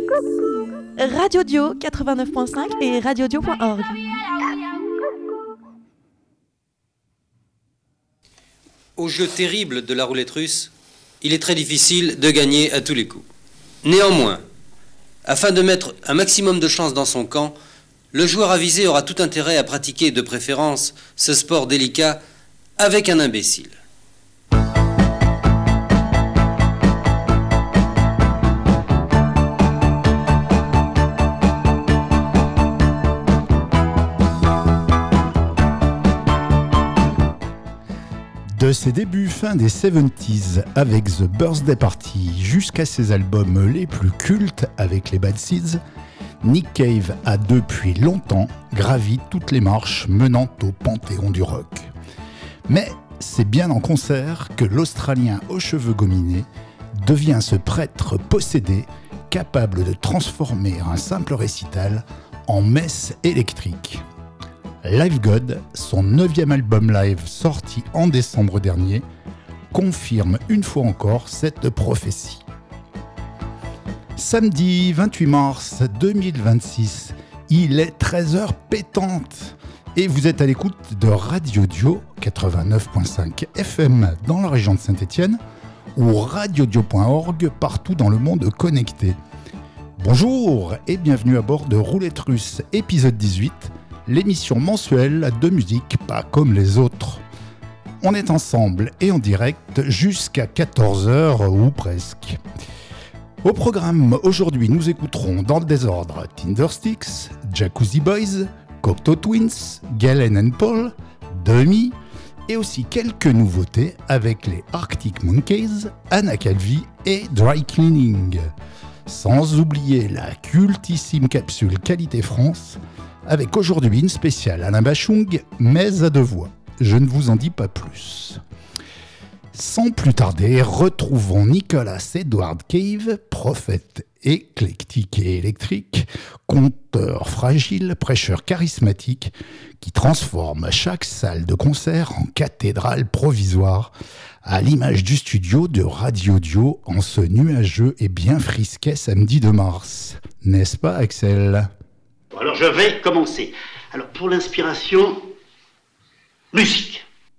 Radio Dio 89.5 et radiodio.org. Au jeu terrible de la roulette russe, il est très difficile de gagner à tous les coups. Néanmoins, afin de mettre un maximum de chance dans son camp, le joueur avisé aura tout intérêt à pratiquer de préférence ce sport délicat avec un imbécile. De ses débuts fin des 70s avec The Birthday Party jusqu'à ses albums les plus cultes avec les Bad Seeds, Nick Cave a depuis longtemps gravi toutes les marches menant au panthéon du rock. Mais c'est bien en concert que l'Australien aux cheveux gominés devient ce prêtre possédé capable de transformer un simple récital en messe électrique. Live God, son 9e album live sorti en décembre dernier, confirme une fois encore cette prophétie. Samedi 28 mars 2026, il est 13h pétante et vous êtes à l'écoute de Radio Dio 89.5 FM dans la région de Saint-Étienne ou radiodio.org partout dans le monde connecté. Bonjour et bienvenue à bord de Roulette Russe épisode 18, l'émission mensuelle de musique pas comme les autres. On est ensemble et en direct jusqu'à 14h ou presque. Au programme, aujourd'hui, nous écouterons dans le désordre Tindersticks, Jacuzzi Boys, Cocteau Twins, Galen and Paul, Demi et aussi quelques nouveautés avec les Arctic Monkeys, Anna Calvi et Dry Cleaning. Sans oublier la cultissime capsule Qualité France avec aujourd'hui une spéciale Alain Bachung, mais à deux voix. Je ne vous en dis pas plus. Sans plus tarder, retrouvons Nicolas Edward Cave, prophète éclectique et électrique, conteur fragile, prêcheur charismatique, qui transforme chaque salle de concert en cathédrale provisoire, à l'image du studio de Radio Dio en ce nuageux et bien frisquet samedi de mars. N'est-ce pas, Axel ? Alors je vais commencer. Alors pour l'inspiration, musique.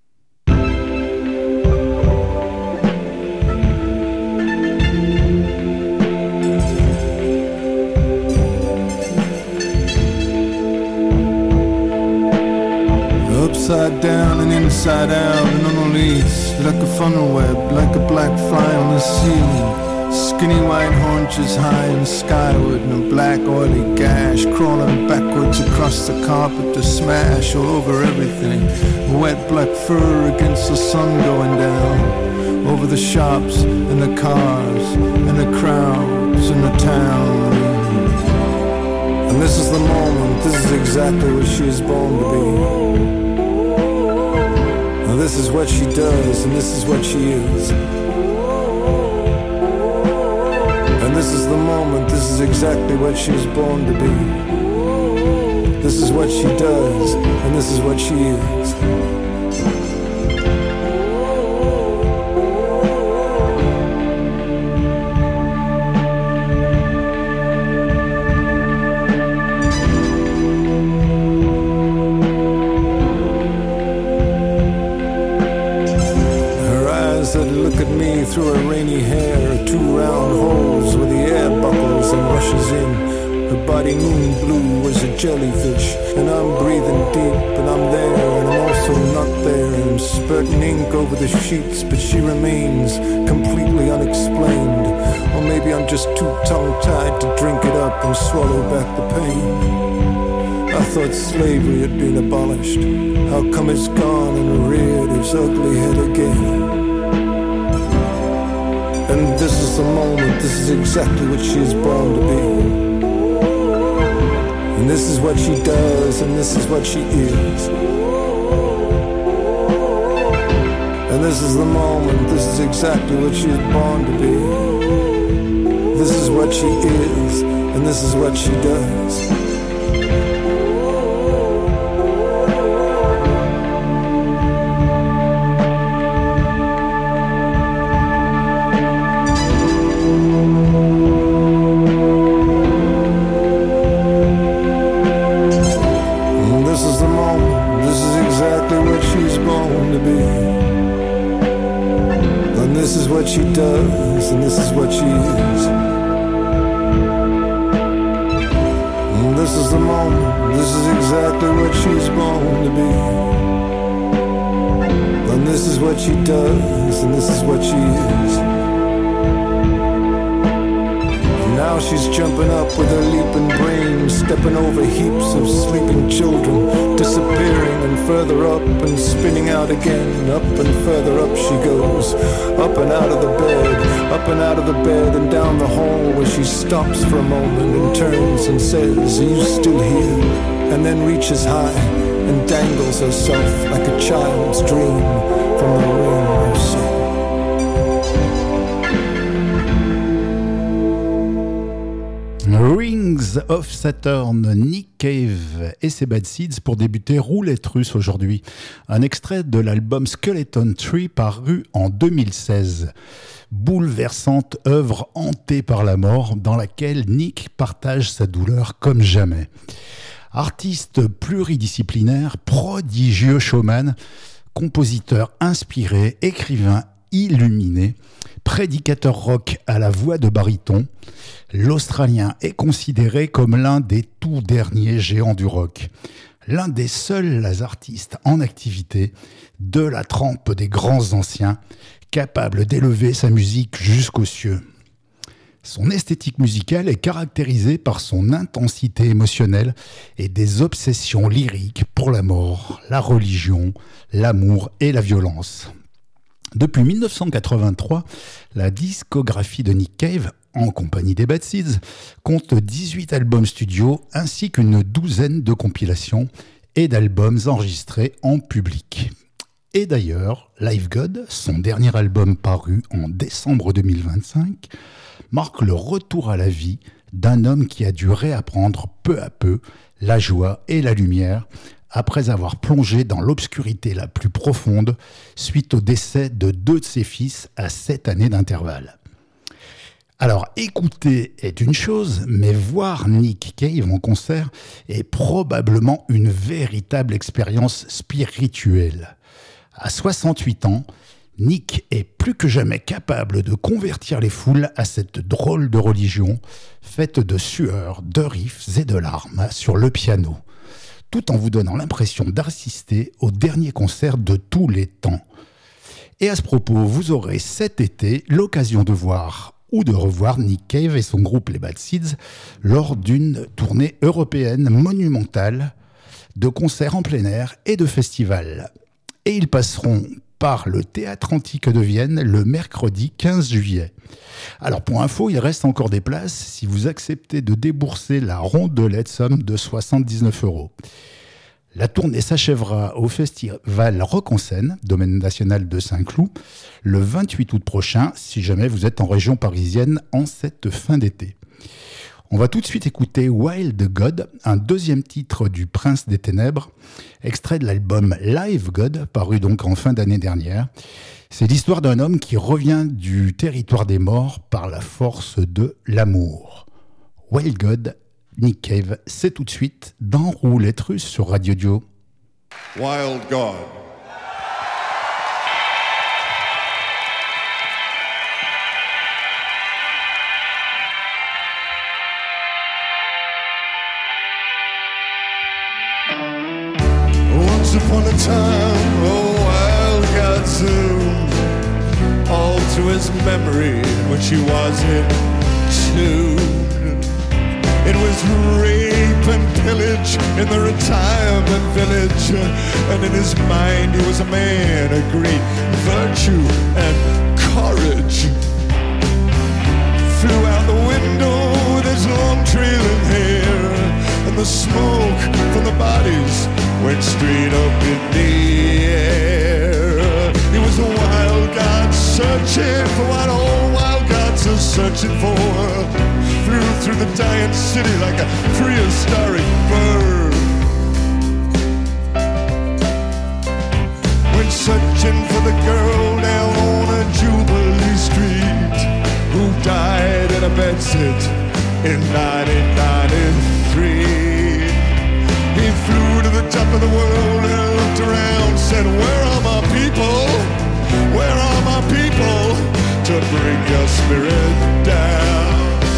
Upside down and inside out and on a lease, like a funnel web, like a black fly on the ceiling. Skinny white haunches high and skyward, and a black oily gash crawling backwards across the carpet to smash all over everything. Wet black fur against the sun going down, over the shops and the cars and the crowds and the town. And this is the moment, this is exactly what she is born to be. Now this is what she does and this is what she is. And this is the moment, this is exactly what she was born to be. This is what she does, and this is what she is. Her eyes that look at me through her rainy hair, two round holes where the air buckles and rushes in. Her body moon blue as a jellyfish, and I'm breathing deep, and I'm there, and I'm also not there. I'm spurting ink over the sheets, but she remains completely unexplained. Or maybe I'm just too tongue-tied to drink it up and swallow back the pain. I thought slavery had been abolished. How come it's gone and reared its ugly head again? And this is the moment, this is exactly what she is born to be. And this is what she does, and this is what she is. And this is the moment, this is exactly what she is born to be. This is what she is, and this is what she does. she's born to be. And this is what she does, and this is what she is. And this is the moment, this is exactly what she's born to be. And this is what she does, and this is what she is. Now she's jumping up with her leaping brain, stepping over heaps of sleeping children, disappearing and further up and spinning out again. Up and further up she goes, up and out of the bed, up and out of the bed and down the hall, where she stops for a moment and turns and says, "Are you still here?" And then reaches high and dangles herself like a child's dream from the ring of sin. Rings of Saturn, Nick Cave et ses Bad Seeds pour débuter Roulette Russe aujourd'hui. Un extrait de l'album Skeleton Tree paru en 2016. Bouleversante œuvre hantée par la mort dans laquelle Nick partage sa douleur comme jamais. Artiste pluridisciplinaire, prodigieux showman, compositeur inspiré, écrivain illuminé, prédicateur rock à la voix de baryton, l'Australien est considéré comme l'un des tout derniers géants du rock. L'un des seuls artistes en activité de la trempe des grands anciens, capable d'élever sa musique jusqu'aux cieux. Son esthétique musicale est caractérisée par son intensité émotionnelle et des obsessions lyriques pour la mort, la religion, l'amour et la violence. Depuis 1983, la discographie de Nick Cave, en compagnie des Bad Seeds, compte 18 albums studio ainsi qu'une douzaine de compilations et d'albums enregistrés en public. Et d'ailleurs, Live God, son dernier album paru en décembre 2025, marque le retour à la vie d'un homme qui a dû réapprendre peu à peu la joie et la lumière après avoir plongé dans l'obscurité la plus profonde suite au décès de 2 de ses fils à 7 années d'intervalle. Alors, écouter est une chose, mais voir Nick Cave en concert est probablement une véritable expérience spirituelle. À 68 ans, Nick est plus que jamais capable de convertir les foules à cette drôle de religion faite de sueur, de riffs et de larmes sur le piano, tout en vous donnant l'impression d'assister au dernier concert de tous les temps. Et à ce propos, vous aurez cet été l'occasion de voir ou de revoir Nick Cave et son groupe les Bad Seeds lors d'une tournée européenne monumentale de concerts en plein air et de festivals. Et ils passeront par le Théâtre Antique de Vienne le mercredi 15 juillet. Alors pour info, il reste encore des places si vous acceptez de débourser la rondelette somme de 79 €. La tournée s'achèvera au festival Rock en Seine, domaine national de Saint-Cloud, le 28 août prochain, si jamais vous êtes en région parisienne en cette fin d'été. On va tout de suite écouter Wild God, un deuxième titre du Prince des Ténèbres, extrait de l'album Live God, paru donc en fin d'année dernière. C'est l'histoire d'un homme qui revient du territoire des morts par la force de l'amour. Wild God, Nick Cave, c'est tout de suite dans Roulette Russe sur Radio Dio. Wild God. Once upon a time, oh wild God zoomed all to his memory when she was in tune. It was rape and pillage in the retirement village, and in his mind he was a man of great virtue and courage. Flew out the window with his long trailing hair, and the smoke from the bodies went straight up in the air. He was a wild God searching for what all wild gods are searching for. Flew through the dying city like a prehistoric bird. Went searching for the girl down on a Jubilee Street who died in a bedsit in 1993. He flew to the top of the world and looked around, said, where are my people? Where are my people to bring your spirit down?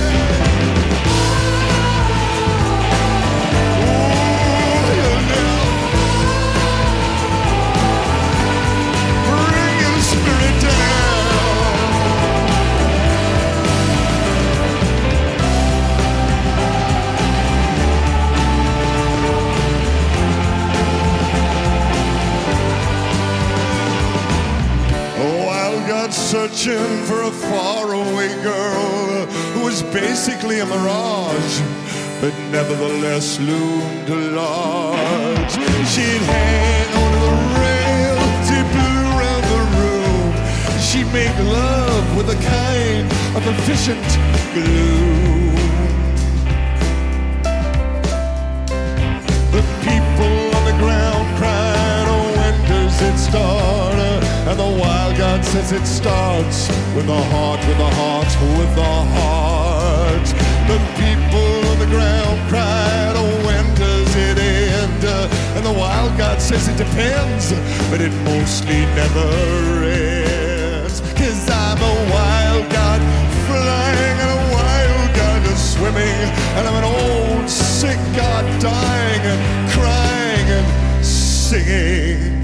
Searching for a faraway girl who was basically a mirage, but nevertheless loomed large. She'd hang onto the rail, she blew around the room. She'd make love with a kind of efficient glue. The people on the ground cried, oh, when does it start? And the wild God says it starts with the heart, with the heart, with the heart. The people on the ground cried, oh, when does it end? And the wild God says it depends, but it mostly never ends. 'Cause I'm a wild God flying and a wild God just swimming, and I'm an old sick God dying and crying and singing.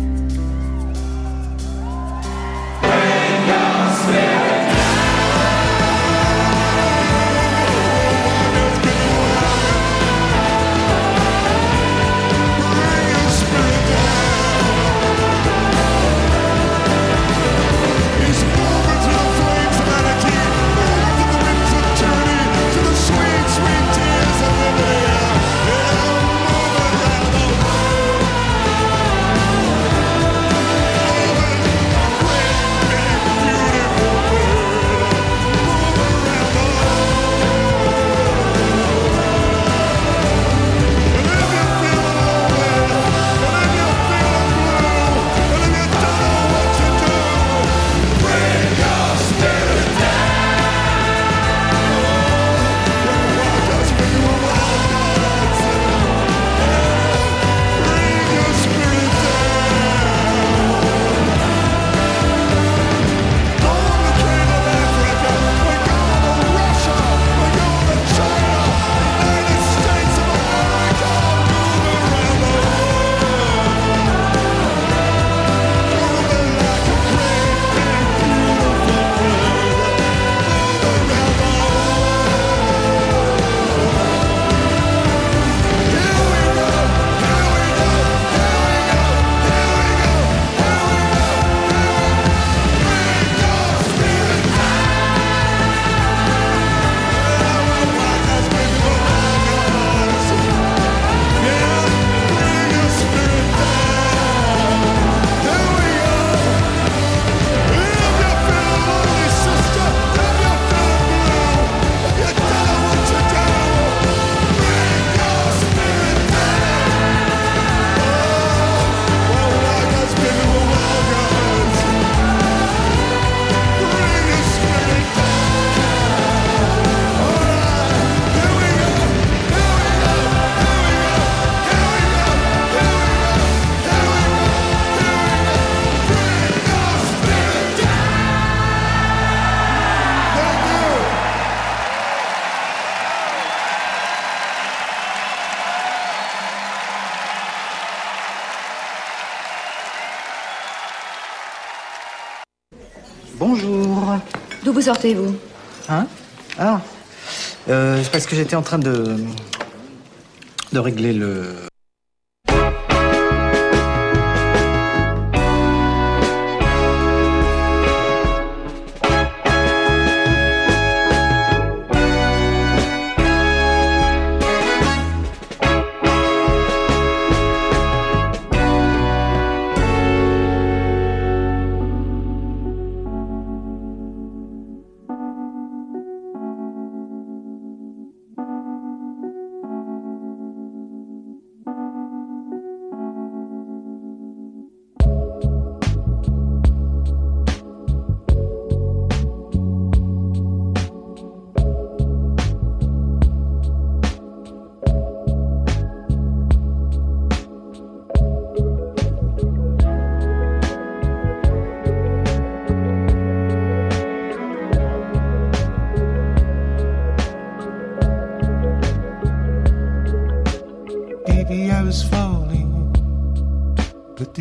Bonjour. D'où vous sortez-vous? Hein? Ah. C'est parce que j'étais en train de régler le...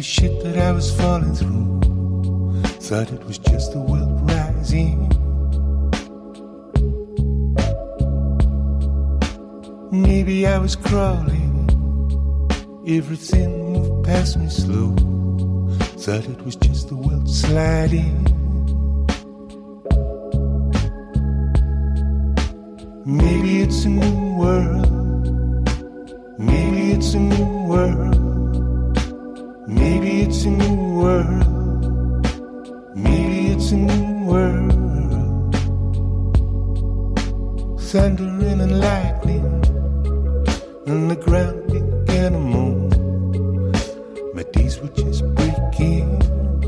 shit that I was falling through. Thought it was just the world rising. Maybe I was crawling, everything moved past me slow. Thought it was just the world sliding. Maybe it's a new world. Maybe it's a new world. Maybe it's a new world. Maybe it's a new world. Thundering and lightning, and the ground began to moan. My days were just breaking.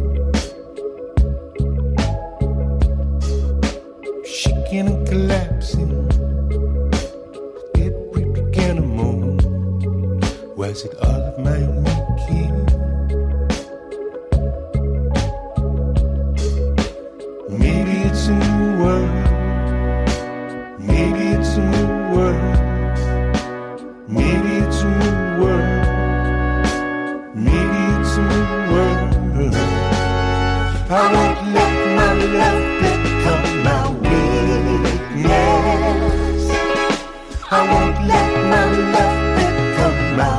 Shaking and collapsing. Debris began to moan. Was it all of my making? Maybe it's a new world. Maybe it's a new world. Maybe it's a new world. Maybe it's a new world. I won't let my love become my weakness. I won't let my love become my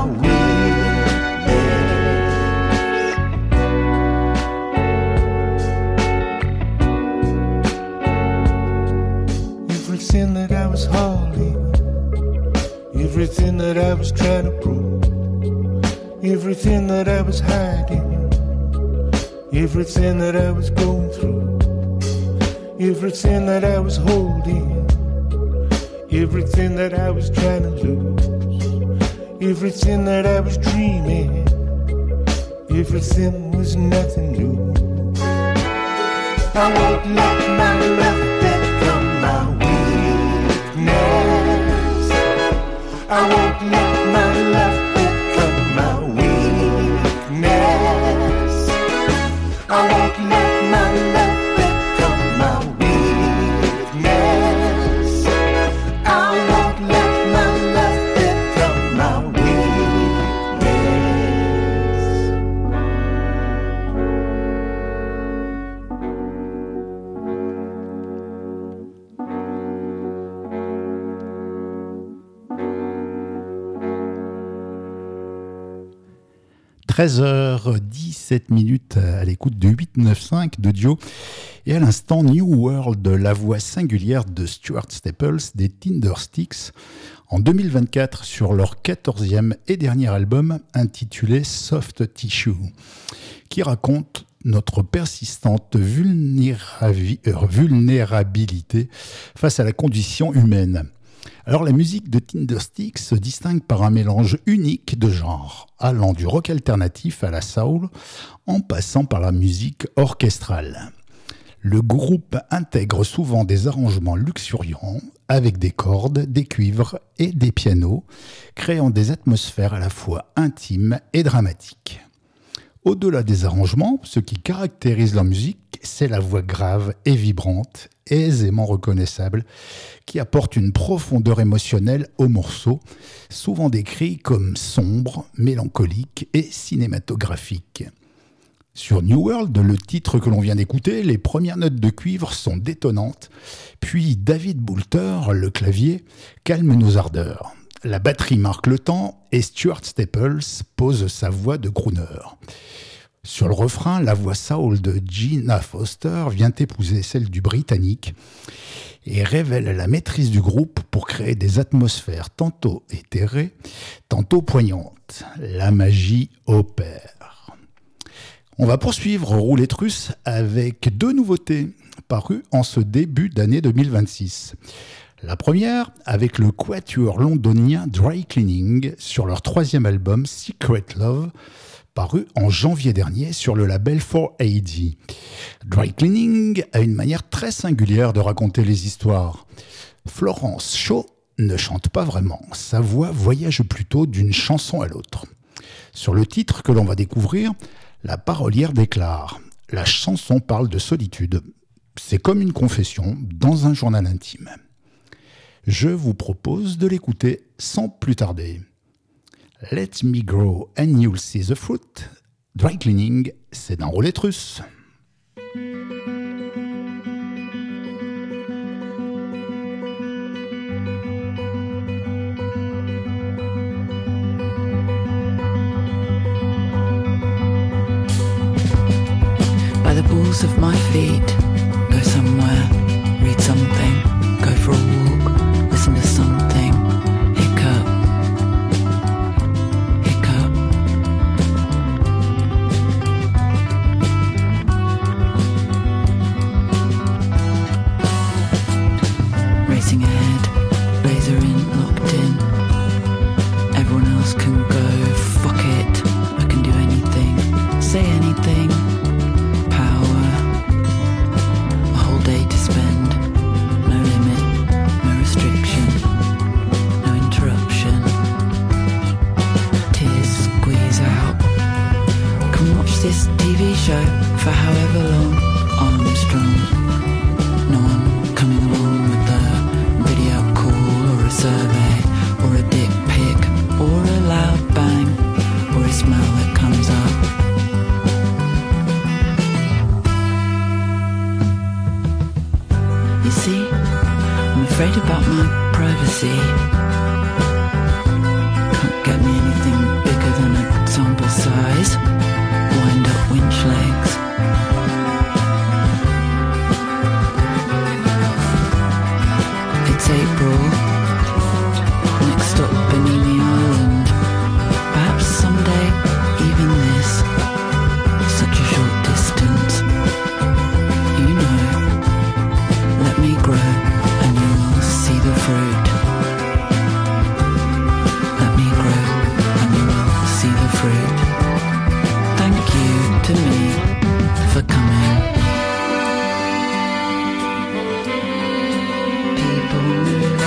weakness. Everything that I was hauling, everything that I was trying to prove, everything that I was hiding, everything that I was going through, everything that I was holding, everything that I was trying to lose, everything that I was dreaming, everything was nothing new. I won't let my love become my weakness. I won't let my love become my weakness. I won't let my love become my weakness. I won't let my love become my « 13h17 à l'écoute de 895 de Dio et à l'instant New World, la voix singulière de Stuart Staples des Tindersticks en 2024 sur leur 14e et dernier album intitulé Soft Tissue, qui raconte notre persistante vulnérabilité face à la condition humaine. Alors la musique de Tindersticks se distingue par un mélange unique de genres, allant du rock alternatif à la soul, en passant par la musique orchestrale. Le groupe intègre souvent des arrangements luxuriants, avec des cordes, des cuivres et des pianos, créant des atmosphères à la fois intimes et dramatiques. Au-delà des arrangements, ce qui caractérise leur musique, c'est la voix grave et vibrante, aisément reconnaissable, qui apporte une profondeur émotionnelle au morceau, souvent décrit comme sombre, mélancolique et cinématographique. Sur New World, le titre que l'on vient d'écouter, les premières notes de cuivre sont détonnantes, puis David Boulter, le clavier, calme nos ardeurs. La batterie marque le temps et Stuart Staples pose sa voix de crooner. Sur le refrain, la voix soul de Gina Foster vient épouser celle du Britannique et révèle la maîtrise du groupe pour créer des atmosphères tantôt éthérées, tantôt poignantes. La magie opère. On va poursuivre Roulette Russe avec deux nouveautés parues en ce début d'année 2026. La première avec le quatuor londonien Dry Cleaning sur leur troisième album Secret Love, paru en janvier dernier sur le label 4AD. Dry Cleaning a une manière très singulière de raconter les histoires. Florence Shaw ne chante pas vraiment, sa voix voyage plutôt d'une chanson à l'autre. Sur le titre que l'on va découvrir, la parolière déclare « La chanson parle de solitude. C'est comme une confession dans un journal intime. » Je vous propose de l'écouter sans plus tarder. Let me grow and you'll see the fruit. Dry Cleaning, c'est dans Roulette Russe. By the balls of my feet, go somewhere, read something, go for a walk, listen to something, hiccup, hiccup. Racing ahead, laser in, locked in. Everyone else can go, fuck it, I can do anything, say anything. Power, a whole day to spend, no limit, no restriction, no interruption. Tears squeeze out. Can watch this TV show for however long. Armstrong. No one coming along with a video call or a survey or a dick pic or a loud bang or a smell that comes up. You see, I'm afraid about my privacy. Can't get me anything bigger than a sample size. Wind up winch legs. It's April. Next stop, Bimini Island. Perhaps someday, even this. Such a short distance. You know. Let me grow and you will see the fruit. Let me grow and you will see the fruit. Thank you to me for coming. People move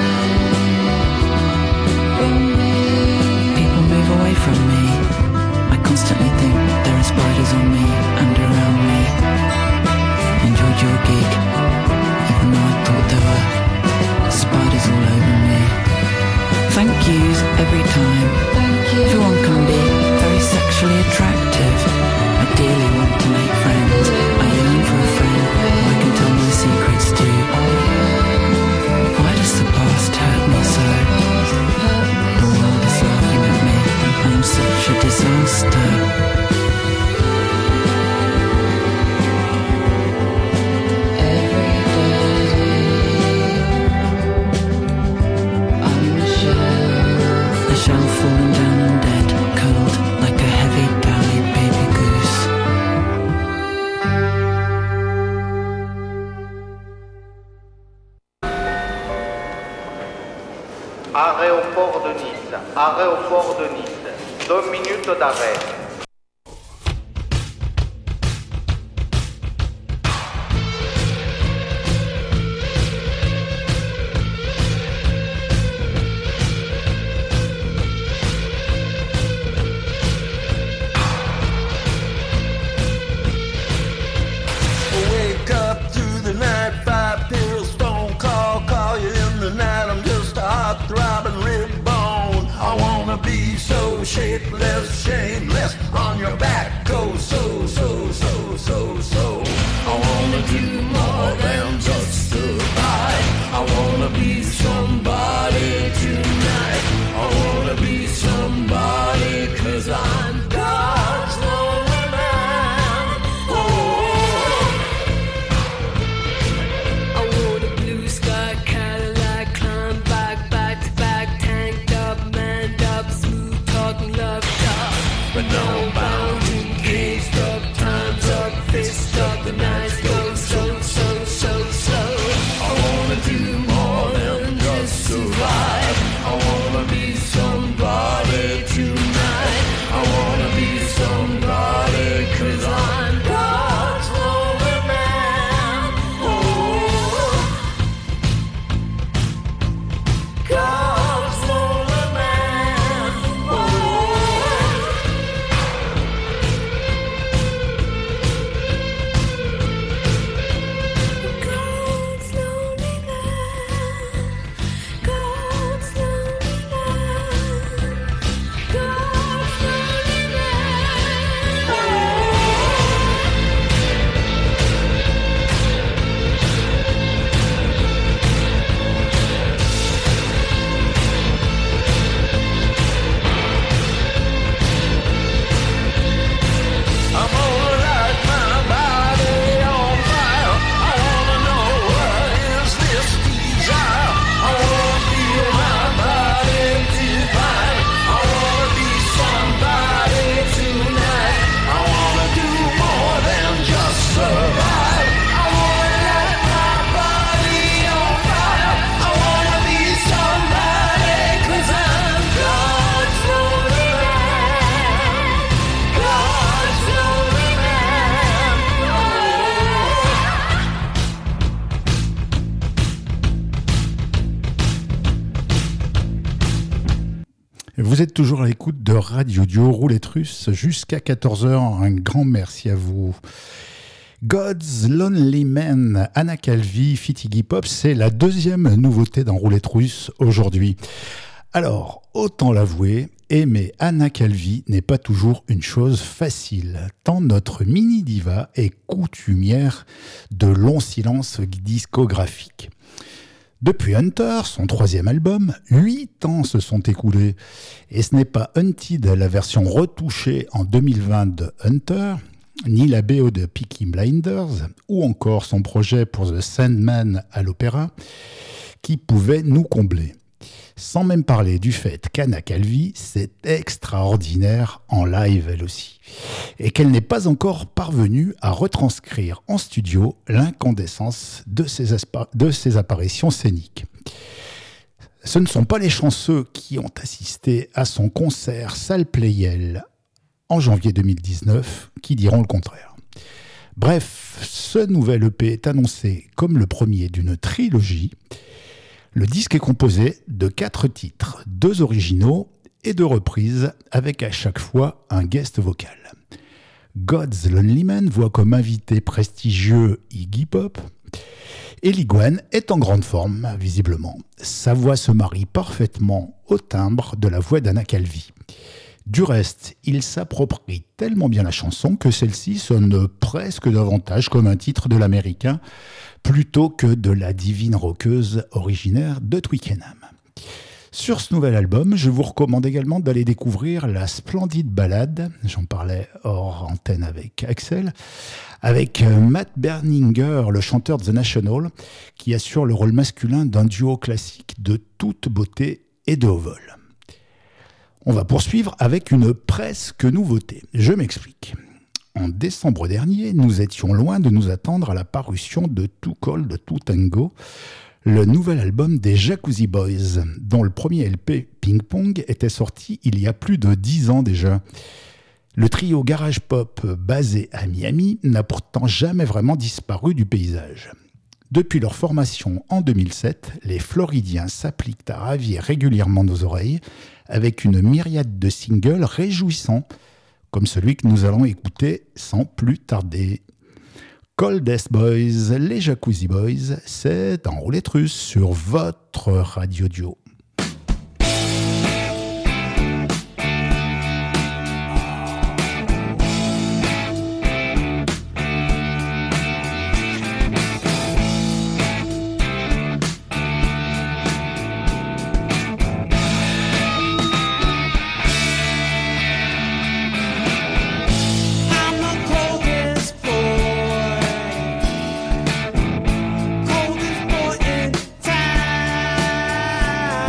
away from me. I constantly think there are spiders on me and around me. Enjoyed your gig. Even though I thought there were spiders all over me. Thank yous every time. Everyone can be very sexually attractive. I dearly want to make friends. I yearn for a friend who I can tell my secrets to. Why does the past hurt me so? The world is laughing at me. I am such a disaster. Shell falling down and dead, curled like a heavy downy baby goose. Arrêt au port de Nice, arrêt au port de Nice, 2 minutes d'arrêt. Shapeless, shameless, on your back, go so, so, so, so, so. I wanna do more than just survive. I wanna be somebody tonight. I wanna be somebody 'cause I'm God's lonely man. Oh. I want a blue sky Cadillac, climb back, back to back, tanked up, manned up, smooth talking love talk. But Vous êtes toujours à l'écoute de Radio Dio, Roulette Russe, jusqu'à 14h. Un grand merci à vous. God's Lonely Man, Anna Calvi, Fit Iggy Pop, c'est la deuxième nouveauté dans Roulette Russe aujourd'hui. Alors, autant l'avouer, aimer Anna Calvi n'est pas toujours une chose facile, tant notre mini-diva est coutumière de longs silences discographiques. Depuis Hunter, son troisième album, 8 ans se sont écoulés. Et ce n'est pas Hunted, la version retouchée en 2020 de Hunter, ni la BO de Peaky Blinders, ou encore son projet pour The Sandman à l'opéra, qui pouvaient nous combler. Sans même parler du fait qu'Anna Calvi, c'est extraordinaire en live elle aussi, et qu'elle n'est pas encore parvenue à retranscrire en studio l'incandescence de ses apparitions scéniques. Ce ne sont pas les chanceux qui ont assisté à son concert Salle Playel en janvier 2019 qui diront le contraire. Bref, ce nouvel EP est annoncé comme le premier d'une trilogie. Le disque est composé de 4 titres, 2 originaux et 2 reprises, avec à chaque fois un guest vocal. God's Lonely Man voit comme invité prestigieux Iggy Pop, et l'Iguane est en grande forme, visiblement. Sa voix se marie parfaitement au timbre de la voix d'Anna Calvi. Du reste, il s'approprie tellement bien la chanson que celle-ci sonne presque davantage comme un titre de l'américain plutôt que de la divine rockeuse originaire de Twickenham. Sur ce nouvel album, je vous recommande également d'aller découvrir la splendide ballade, j'en parlais hors antenne avec Axel, avec Matt Berninger, le chanteur de The National, qui assure le rôle masculin d'un duo classique de toute beauté et de haut vol. On va poursuivre avec une presque nouveauté. Je m'explique. En décembre dernier, nous étions loin de nous attendre à la parution de Too Cold to Tango, le nouvel album des Jacuzzi Boys, dont le premier LP Ping Pong était sorti il y a plus de 10 ans déjà. Le trio garage pop basé à Miami n'a pourtant jamais vraiment disparu du paysage. Depuis leur formation en 2007, les Floridiens s'appliquent à ravir régulièrement nos oreilles avec une myriade de singles réjouissants, comme celui que nous allons écouter sans plus tarder. Coldest Boys, les Jacuzzi Boys, c'est en roulette russe sur votre Radio Dio. Coldest boy in time.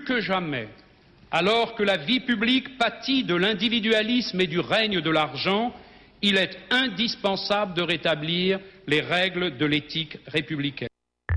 que jamais, alors que la vie publique pâtit de l'individualisme et du règne de l'argent, il est indispensable de rétablir les règles de l'éthique républicaine.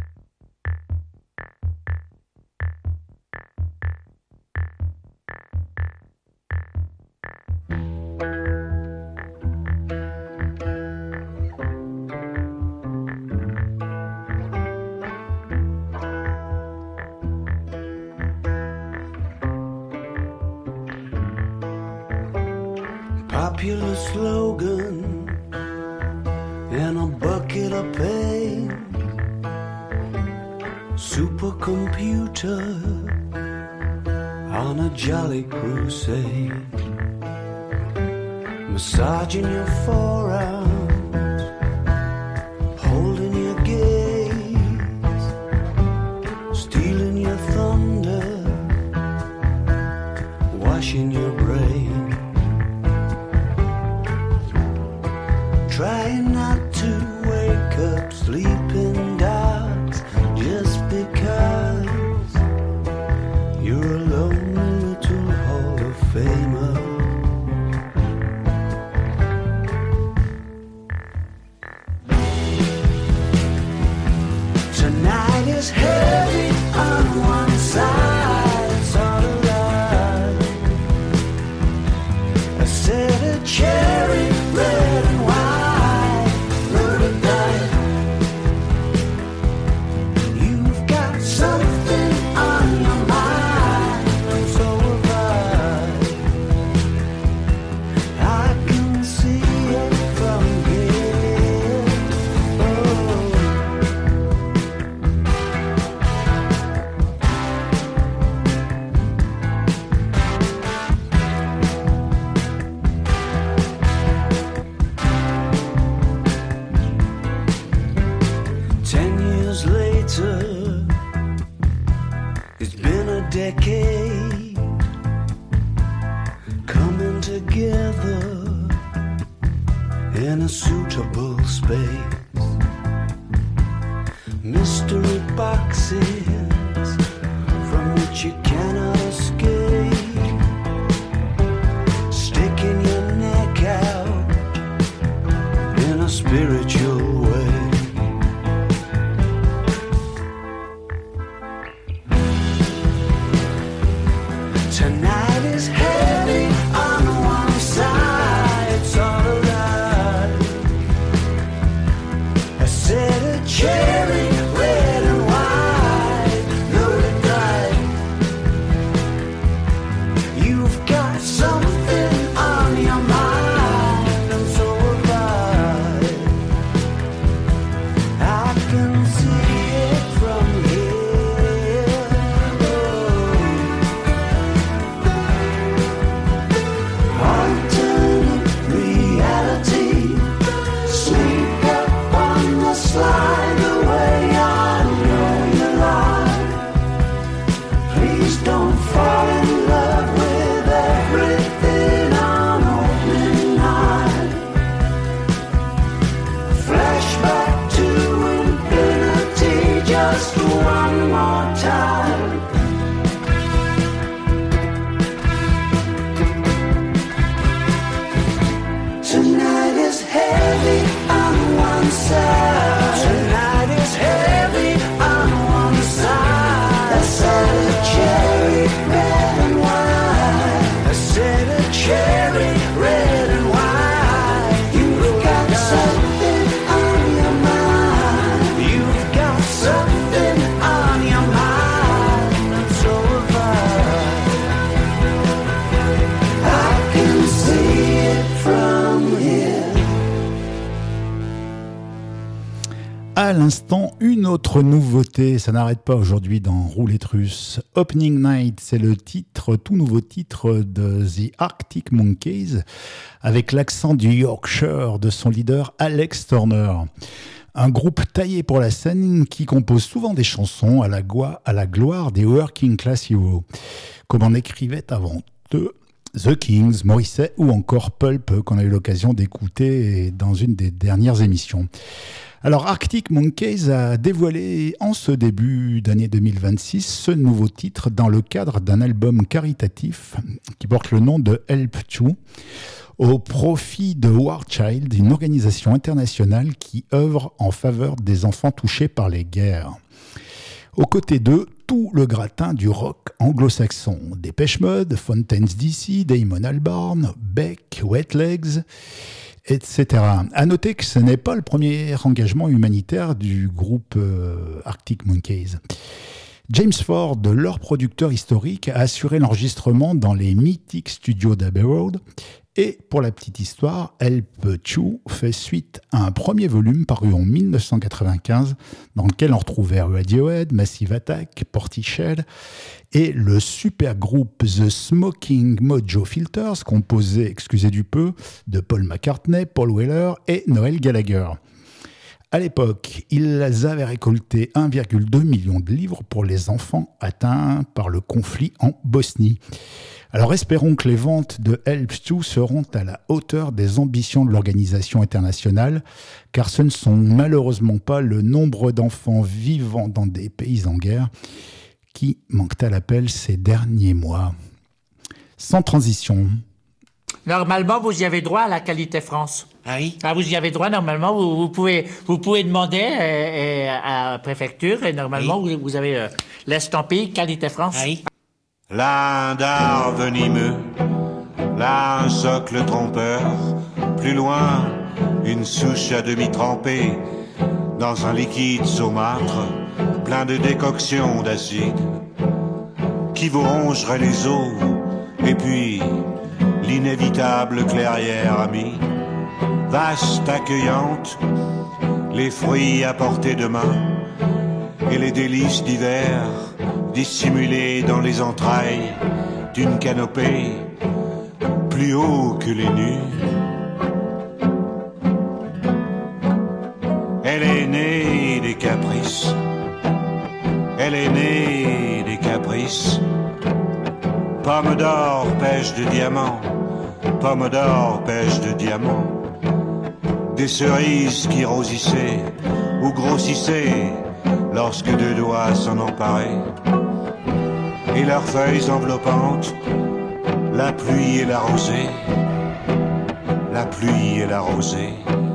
Popular slogan and a bucket of pain. Supercomputer on a jolly crusade. Massaging your forearms, holding your gaze, stealing your thunder, washing your brain. Trying not to wake up sleeping dogs just because you're a lonely little Hall of Famer. Tonight is heavy on one side, it's all a lie. I said a cherry red and white. Decade coming together in a suitable space. Mystery boxes from which you cannot escape. Sticking your neck out in a spiritual way. Tonight is heavy on one side, it's all a lie. I said a cherry red and white, loaded dice. You've got something on your mind, and so have I can see it from here. Alternate reality, sneak up on the slide the way I know you lie. Please don't fall in love with everything on opening night. Flashback to infinity just one more time. Tonight is heavy on one side. Tonight is heavy on one side. I said a cherry red and white. I said a cherry red and white. You've got something on your mind. You've got something on your mind, and so have I can see it from here. À l'instant, une autre nouveauté, ça n'arrête pas aujourd'hui dans Roulette Russe. Opening Night, c'est le titre, tout nouveau titre de The Arctic Monkeys, avec l'accent du Yorkshire de son leader Alex Turner. Un groupe taillé pour la scène qui compose souvent des chansons à la gloire des working class heroes, comme en écrivait avant eux The Kings, Morrissey ou encore Pulp, qu'on a eu l'occasion d'écouter dans une des dernières émissions. Alors Arctic Monkeys a dévoilé en ce début d'année 2026 ce nouveau titre dans le cadre d'un album caritatif qui porte le nom de Help To, au profit de War Child, une organisation internationale qui œuvre en faveur des enfants touchés par les guerres. Aux côtés d'eux, tout le gratin du rock anglo-saxon, Depeche Mode, Fontaines DC, Damon Albarn, Beck, Wet Legs, etc. À noter que ce n'est pas le premier engagement humanitaire du groupe Arctic Monkeys. James Ford, leur producteur historique, a assuré l'enregistrement dans les mythiques studios d'Abbey Road. Et pour la petite histoire, Help To fait suite à un premier volume paru en 1995 dans lequel on retrouvait Radiohead, Massive Attack, Portishead et le super groupe The Smoking Mojo Filters composé, excusez du peu, de Paul McCartney, Paul Weller et Noel Gallagher. À l'époque, ils avaient récolté 1,2 million de livres pour les enfants atteints par le conflit en Bosnie. Alors espérons que les ventes de Help To seront à la hauteur des ambitions de l'organisation internationale, car ce ne sont malheureusement pas le nombre d'enfants vivant dans des pays en guerre qui manquent à l'appel ces derniers mois. Sans transition. Normalement, vous y avez droit à la Qualité France. Ah oui? Ah, vous y avez droit, normalement, vous pouvez demander à la préfecture, et normalement, oui. vous avez l'estampille Qualité France. Ah oui? Là un dard venimeux, là un socle trompeur, plus loin une souche à demi trempée dans un liquide saumâtre plein de décoctions d'acide qui vous rongerait les os, et puis l'inévitable clairière amie, vaste, accueillante, les fruits à portée de main et les délices d'hiver dissimulés dans les entrailles d'une canopée plus haut que les nues. Elle est née des caprices, elle est née des caprices. Pomme d'or, pêche de diamants, pomme d'or, pêche de diamants. Des cerises qui rosissaient ou grossissaient lorsque deux doigts s'en emparaient. Et leurs feuilles enveloppantes, la pluie et la rosée, la pluie et la rosée.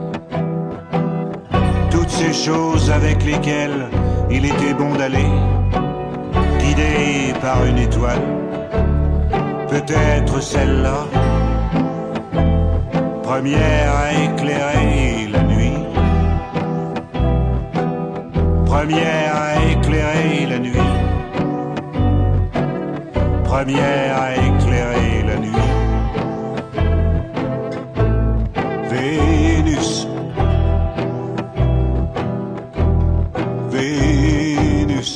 Toutes ces choses avec lesquelles il était bon d'aller, guidé par une étoile, peut-être celle-là, première à éclairer la nuit, première à éclairer la nuit, première à éclairer la nuit. Vénus, Vénus,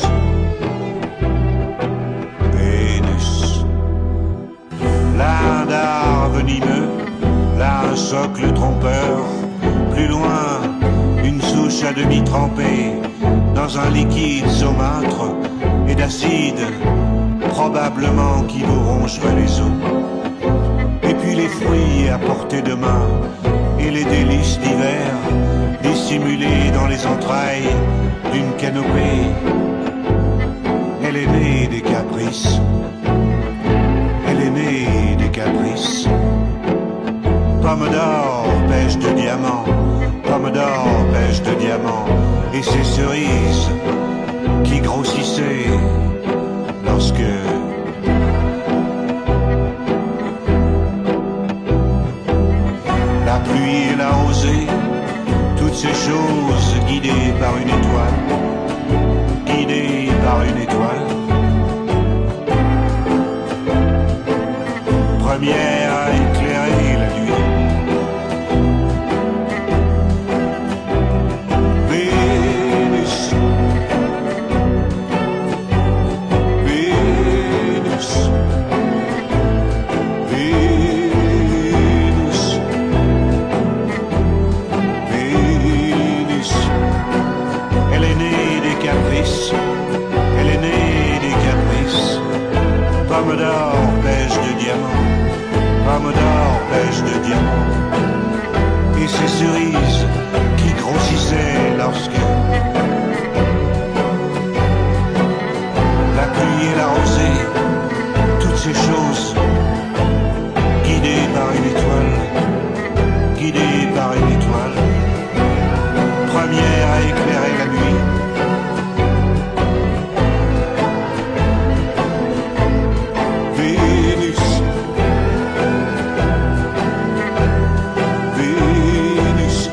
Vénus. Là un dard venimeux, là un socle trompeur, plus loin une souche à demi trempée dans un liquide saumâtre et d'acide, probablement qui vous rongerait les os. Et puis les fruits à portée de main et les délices d'hiver dissimulés dans les entrailles d'une canopée. Elle est née des caprices, elle est née des caprices. Pomme d'or, pêche de diamants, pomme d'or, pêche de diamants. Et ces cerises qui grossissaient lorsque la pluie et la rosée, toutes ces choses guidées par une étoile, guidées par une étoile. Première à éclairer la nuit. Pomme d'or, pêche de diamants, pomme d'or, pêche de diamants. Et ces cerises qui grossissaient là lumière à éclairer la nuit. Vénus, Vénus,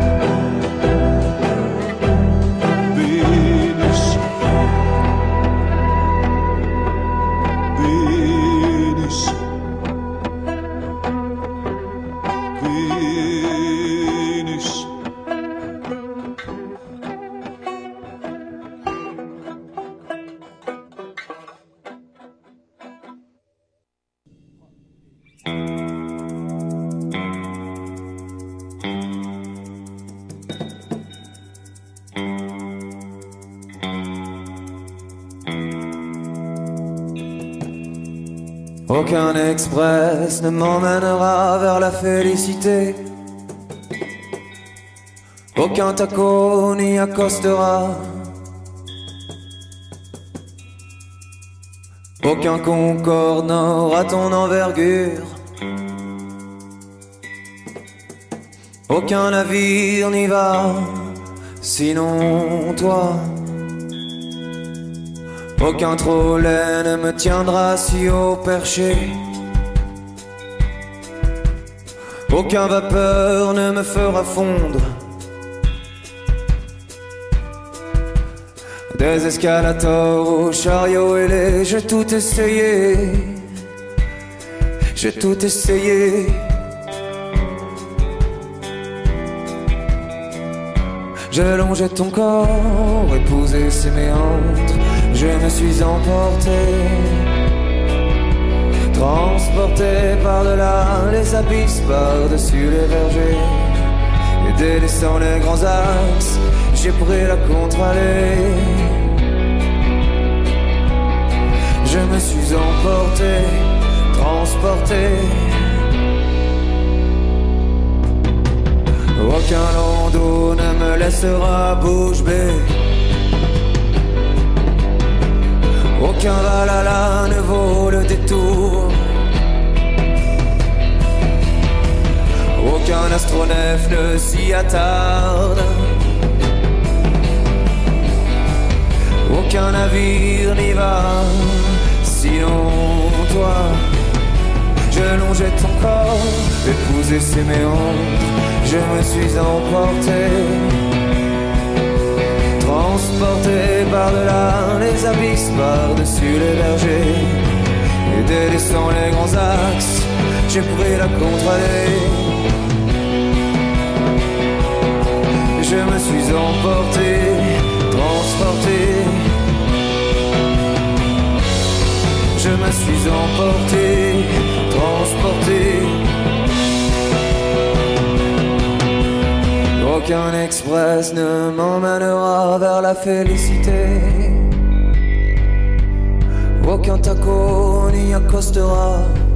Vénus, Vénus, Vénus. Aucun express ne m'emmènera vers la félicité. Aucun taco n'y accostera. Aucun Concorde n'aura ton envergure. Aucun navire n'y va, sinon toi. Aucun trolley ne me tiendra si haut perché. Aucun vapeur ne me fera fondre. Des escalators aux chariots ailés, j'ai tout essayé. J'ai tout essayé. J'ai longé ton corps, épousé ses méandres. Je me suis emporté, transporté par-delà les abysses, par-dessus les vergers. Et délaissant les grands axes, j'ai pris la contre-allée. Je me suis emporté, transporté. Aucun landau ne me laissera bouche bée. Aucun Valhalla ne vaut le détour. Aucun astronef ne s'y attarde. Aucun navire n'y va, sinon toi. Je longeais ton corps, épousé ses méandres. Je me suis emporté, transporté par-delà les abysses, par-dessus les vergers. Et délaissant les grands axes, j'ai pris la contre-allée. Je me suis emporté, transporté. Je me suis emporté, transporté. Aucun express ne m'emmènera vers la félicité. Aucun taco n'y accostera.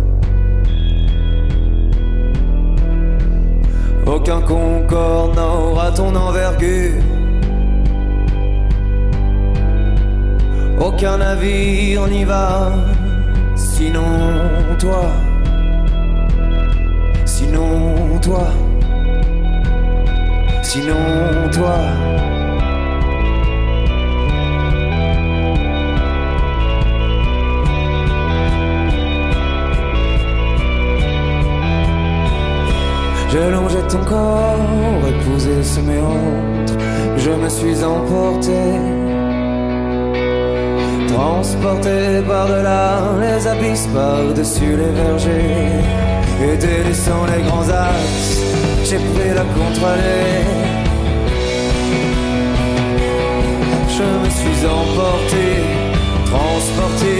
Aucun Concorde n'aura ton envergure. Aucun navire n'y va, sinon toi. Sinon toi. Sinon toi. J'ai longé ton corps, épousé ses méandres. Je me suis emporté, transporté par-delà les abysses, par-dessus les vergers. Et délaissant les grands axes, j'ai pris la contre-allée. Je me suis emporté, transporté.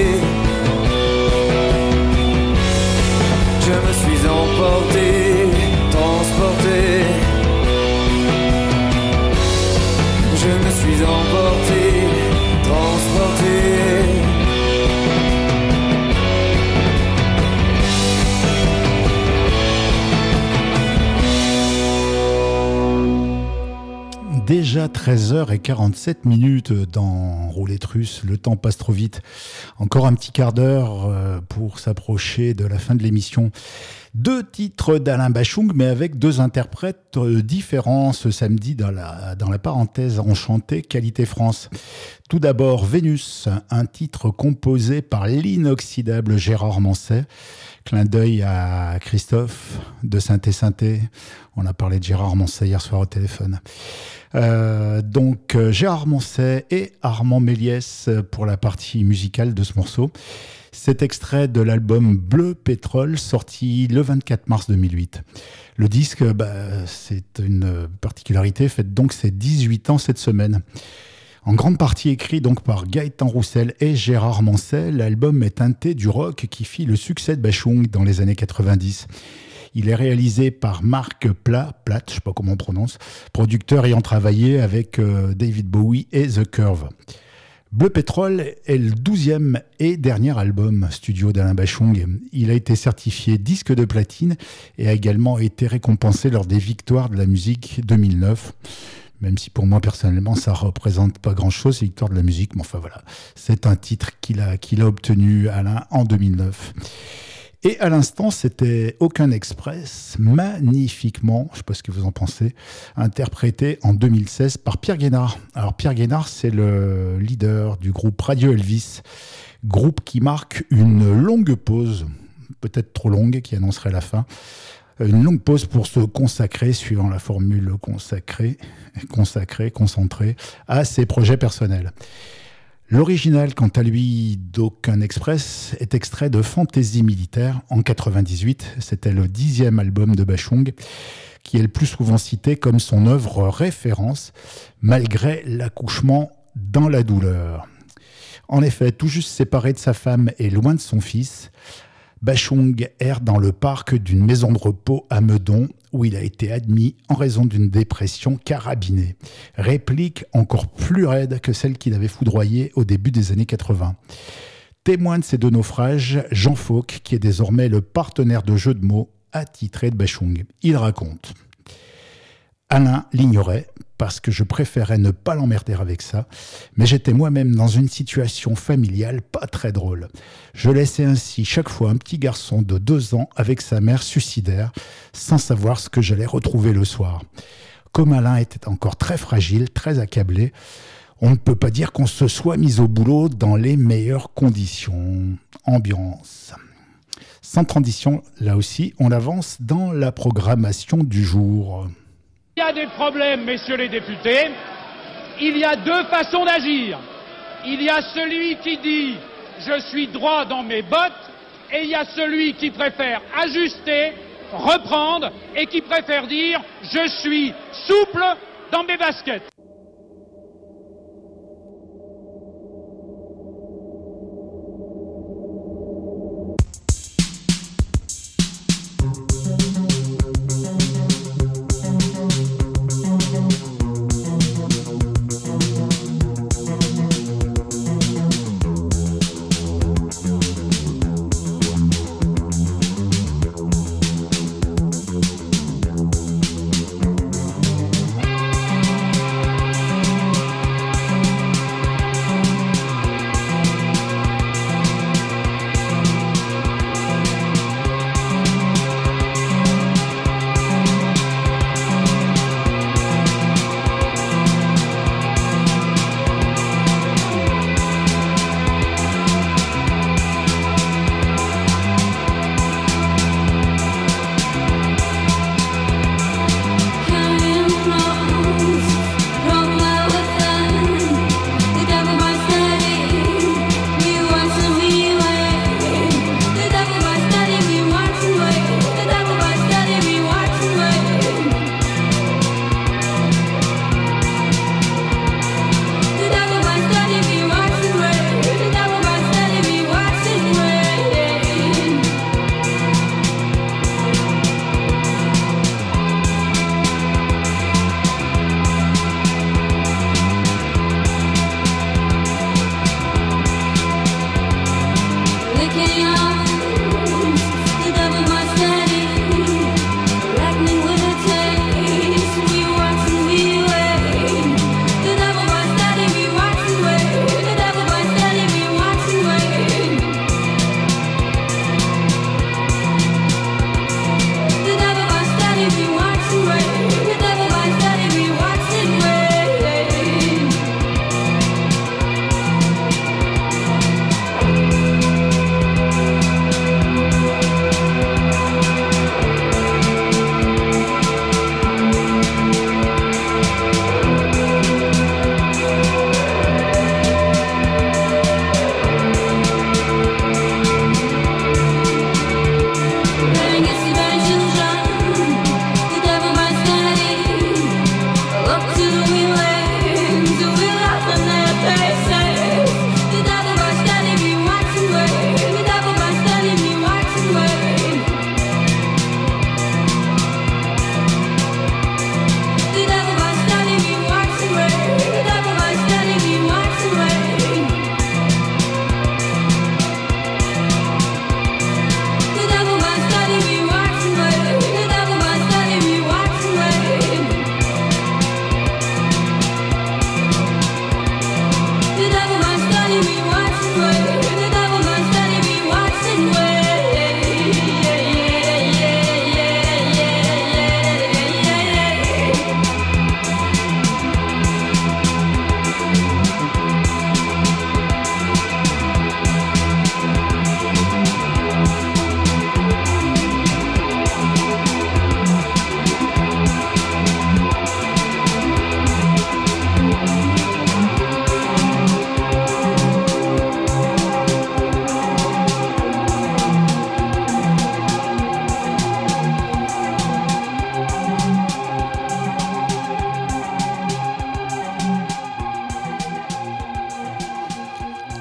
Je me suis emporté, transporté. Je me suis emporté, transporté. Déjà déjà 13h47 dans Roulette Russe. Le temps passe trop vite. Encore un petit quart d'heure pour s'approcher de la fin de l'émission. 2 titres d'Alain Bashung, mais avec 2 interprètes différents ce samedi dans la parenthèse enchantée Qualité France. Tout d'abord, Vénus, un titre composé par l'inoxydable Gérard Manset. Clin d'œil à Christophe de Synthé. On a parlé de Gérard Manset hier soir au téléphone. Donc Gérard Manset et Armand Méliès pour la partie musicale de ce morceau. C'est extrait de l'album Bleu Pétrole, sorti le 24 mars 2008. Le disque, c'est une particularité, fête donc ses 18 ans cette semaine. En grande partie écrit donc par Gaëtan Roussel et Gérard Manset, l'album est teinté du rock qui fit le succès de Bashung dans les années 90. Il est réalisé par Marc Platt, je sais pas comment on prononce, producteur ayant travaillé avec David Bowie et The Curve. Bleu Pétrole est le 12e et dernier album studio d'Alain Bashung. Il a été certifié disque de platine et a également été récompensé lors des Victoires de la musique 2009. Même si pour moi personnellement ça représente pas grand chose, ces Victoires de la musique, mais enfin voilà, c'est un titre qu'il a obtenu Alain en 2009. Et à l'instant, c'était Aucun Express, magnifiquement, je ne sais pas ce que vous en pensez, interprété en 2016 par Pierre Guénard. Alors Pierre Guénard, c'est le leader du groupe Radio Elvis, groupe qui marque une longue pause, peut-être trop longue, qui annoncerait la fin. Une longue pause pour se consacrer, suivant la formule concentrée, à ses projets personnels. L'original, quant à lui, d'Aucun Express, est extrait de Fantaisie militaire en 98. C'était le 10e album de Bashung, qui est le plus souvent cité comme son œuvre référence, malgré l'accouchement dans la douleur. En effet, tout juste séparé de sa femme et loin de son fils, Bashung erre dans le parc d'une maison de repos à Meudon, où il a été admis en raison d'une dépression carabinée. Réplique encore plus raide que celle qu'il avait foudroyée au début des années 80. Témoin de ces 2 naufrages, Jean Fauque, qui est désormais le partenaire de jeu de mots attitré de Bashung. Il raconte « Alain l'ignorait, parce que je préférais ne pas l'emmerder avec ça, mais j'étais moi-même dans une situation familiale pas très drôle. Je laissais ainsi chaque fois un petit garçon de 2 ans avec sa mère suicidaire, sans savoir ce que j'allais retrouver le soir. Comme Alain était encore très fragile, très accablé, on ne peut pas dire qu'on se soit mis au boulot dans les meilleures conditions. Ambiance. Sans transition, là aussi, on avance dans la programmation du jour. Il y a des problèmes, messieurs les députés. Il y a 2 façons d'agir. Il y a celui qui dit « je suis droit dans mes bottes » et il y a celui qui préfère ajuster, reprendre et qui préfère dire « je suis souple dans mes baskets ».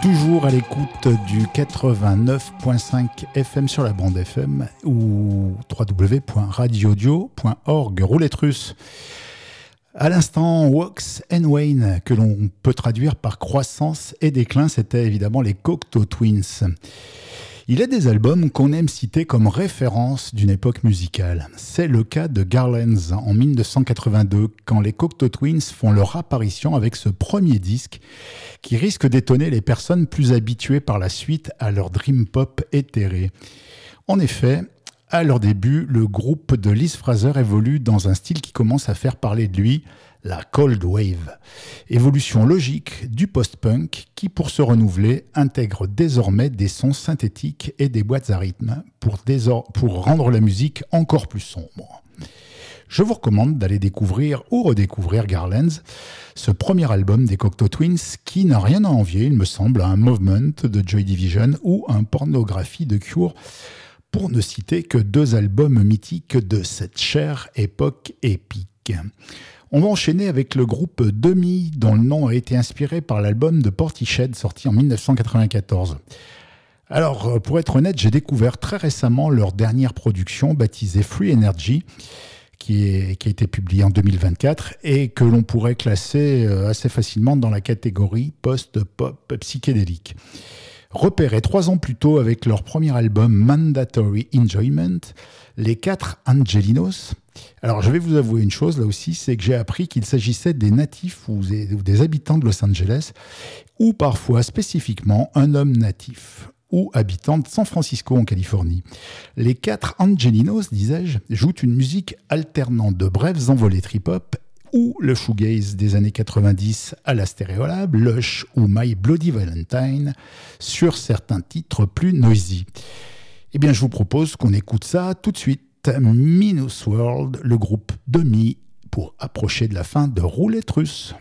Toujours à l'écoute du 89.5 FM sur la bande FM ou www.radioaudio.org. Roulette russe. À l'instant, Wax and Wayne, que l'on peut traduire par croissance et déclin, c'était évidemment les Cocteau Twins. Il est des albums qu'on aime citer comme référence d'une époque musicale. C'est le cas de Garlands en 1982, quand les Cocteau Twins font leur apparition avec ce premier disque qui risque d'étonner les personnes plus habituées par la suite à leur dream pop éthéré. En effet, à leur début, le groupe de Liz Fraser évolue dans un style qui commence à faire parler de lui, la Cold Wave. Évolution logique du post-punk qui, pour se renouveler, intègre désormais des sons synthétiques et des boîtes à rythme pour rendre la musique encore plus sombre. Je vous recommande d'aller découvrir ou redécouvrir Garlands, ce premier album des Cocteau Twins qui n'a rien à envier, il me semble, à un Movement de Joy Division ou un Pornographie de Cure, pour ne citer que deux albums mythiques de cette chère époque épique. On va enchaîner avec le groupe Demi, dont le nom a été inspiré par l'album de Portishead sorti en 1994. Alors, pour être honnête, j'ai découvert très récemment leur dernière production baptisée Free Energy, qui a été publiée en 2024 et que l'on pourrait classer assez facilement dans la catégorie post-pop psychédélique. Repérés 3 ans plus tôt avec leur premier album Mandatory Enjoyment, les 4 Angelinos. Alors je vais vous avouer une chose là aussi, c'est que j'ai appris qu'il s'agissait des natifs ou des habitants de Los Angeles, ou parfois spécifiquement un homme natif ou habitant de San Francisco en Californie. Les 4 Angelinos, disais-je, jouent une musique alternant de brèves envolées trip-hop ou le shoegaze des années 90 à la Stereolab, Lush ou My Bloody Valentine sur certains titres plus noisy. Eh bien, je vous propose qu'on écoute ça tout de suite. Minus World, le groupe Demi, pour approcher de la fin de Roulette russe.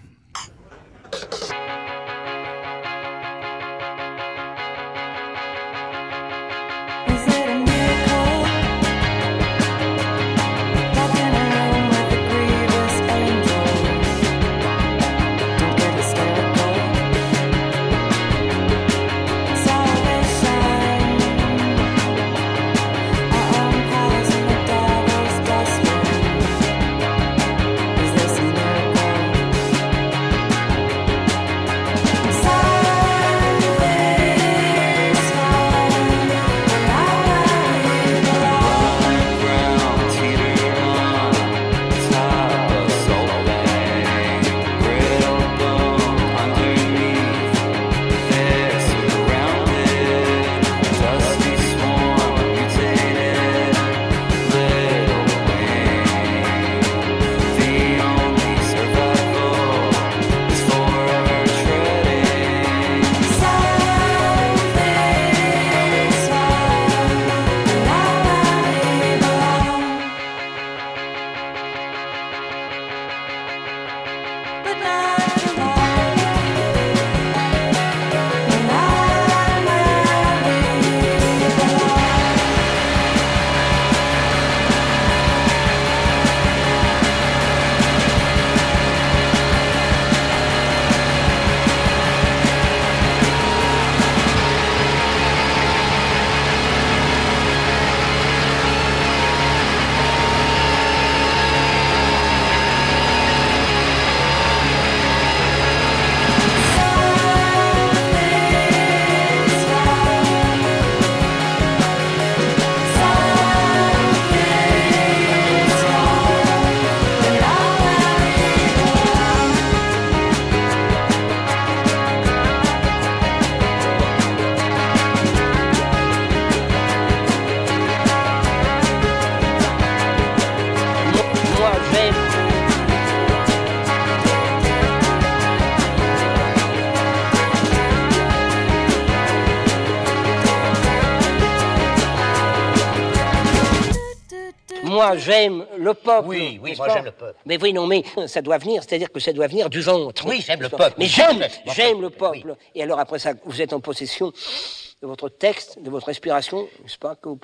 Moi, j'aime le pop. Oui, moi j'aime le pop. Mais oui, non, mais ça doit venir, c'est-à-dire que ça doit venir du ventre. Oui, j'aime le pop. Mais j'aime le pop. Oui. Et alors après ça, vous êtes en possession de votre texte, de votre inspiration, n'est-ce pas, que vous pouvez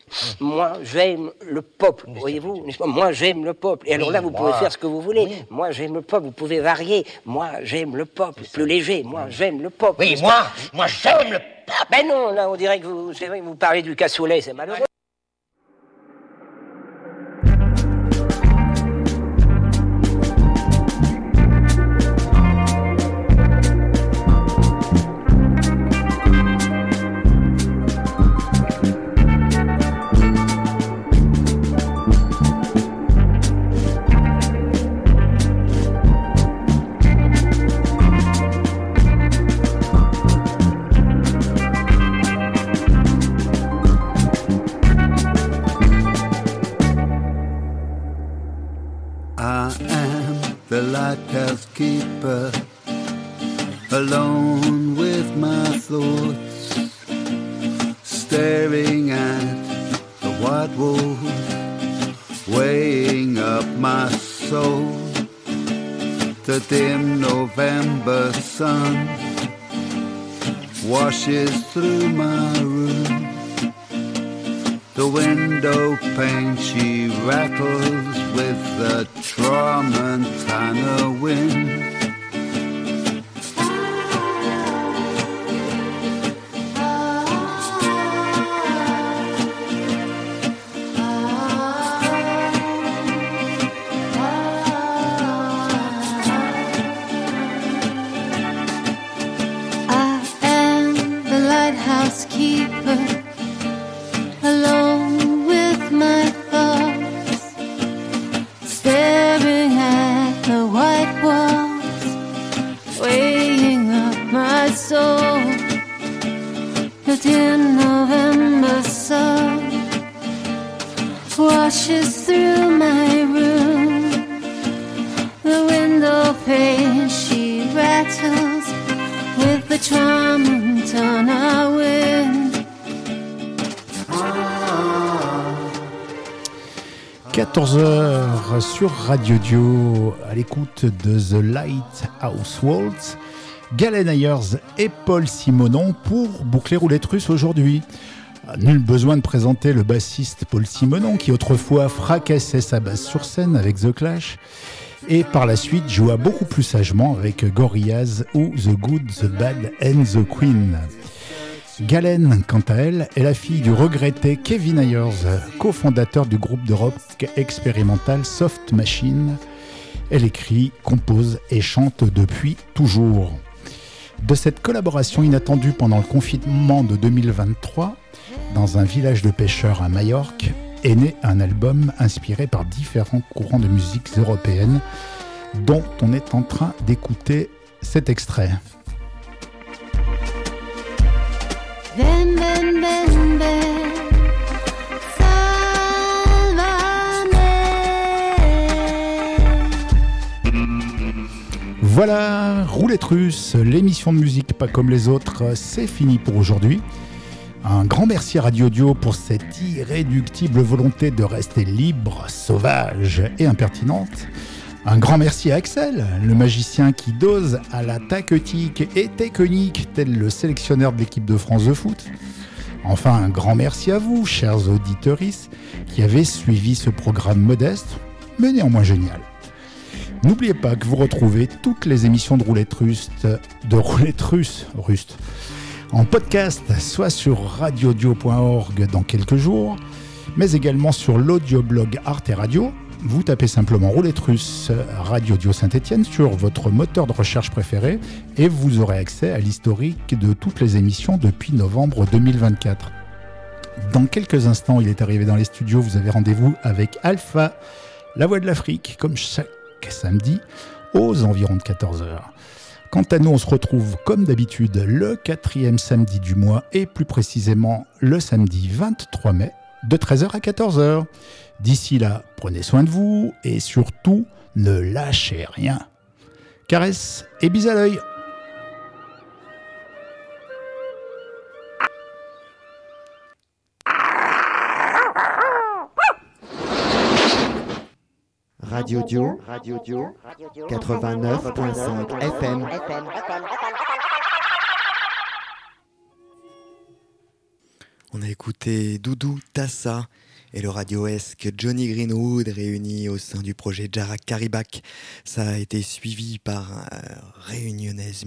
Moi, j'aime le peuple, voyez-vous, n'est-ce pas? Moi, j'aime le peuple. Et alors là, vous pouvez faire ce que vous voulez. Oui. Moi, j'aime le peuple, vous pouvez varier. Moi, j'aime le peuple, plus léger. Moi, j'aime le peuple. Oui, moi, j'aime le peuple. Ben non, là, on dirait que c'est vrai que vous parlez du cassoulet, c'est malheureux. Lighthouse keeper, alone with my thoughts, staring at the white walls, weighing up my soul. The dim November sun washes through my room. The window pane she rattles with the Tramontana wind. I am the lighthouse keeper, alone with my thoughts, staring at the white walls, weighing up my soul. The dim November sun washes through my room. The window pane she rattles with the Tramontana wind. 14h sur Radio Dio, à l'écoute de The Lighthouse Waltz, Galen Ayers et Paul Simonon pour boucler Roulette Russe aujourd'hui. Nul besoin de présenter le bassiste Paul Simonon qui autrefois fracassait sa basse sur scène avec The Clash et par la suite joua beaucoup plus sagement avec Gorillaz ou The Good, The Bad and The Queen. Galen, quant à elle, est la fille du regretté Kevin Ayers, cofondateur du groupe de rock expérimental Soft Machine. Elle écrit, compose et chante depuis toujours. De cette collaboration inattendue pendant le confinement de 2023, dans un village de pêcheurs à Majorque, est né un album inspiré par différents courants de musique européennes, dont on est en train d'écouter cet extrait. Ven, ven, ven, ven, sálvame. Voilà, Roulette Russe, l'émission de musique pas comme les autres, c'est fini pour aujourd'hui. Un grand merci à Radio Dio pour cette irréductible volonté de rester libre, sauvage et impertinente. Un grand merci à Axel, le magicien qui dose à la tactique et technique tel le sélectionneur de l'équipe de France de foot. Enfin, un grand merci à vous, chers auditeurs, qui avez suivi ce programme modeste, mais néanmoins génial. N'oubliez pas que vous retrouvez toutes les émissions de Roulette Russe, en podcast, soit sur radiodio.org dans quelques jours, mais également sur l'audioblog Arte Radio. Vous tapez simplement Roulette Russe Radio Dio Saint-Étienne sur votre moteur de recherche préféré et vous aurez accès à l'historique de toutes les émissions depuis novembre 2024. Dans quelques instants, il est arrivé dans les studios, vous avez rendez-vous avec Alpha, la voix de l'Afrique, comme chaque samedi, aux environs de 14h. Quant à nous, on se retrouve comme d'habitude le 4e samedi du mois et plus précisément le samedi 23 mai de 13h à 14h. D'ici là, prenez soin de vous et surtout, ne lâchez rien. Caresses et bis à l'œil. Radio Dio, 89.5 FM. On a écouté Doudou Tassa et le radioesque Johnny Greenwood réunis au sein du projet Jarak Karibak. Ça a été suivi par réunionnaise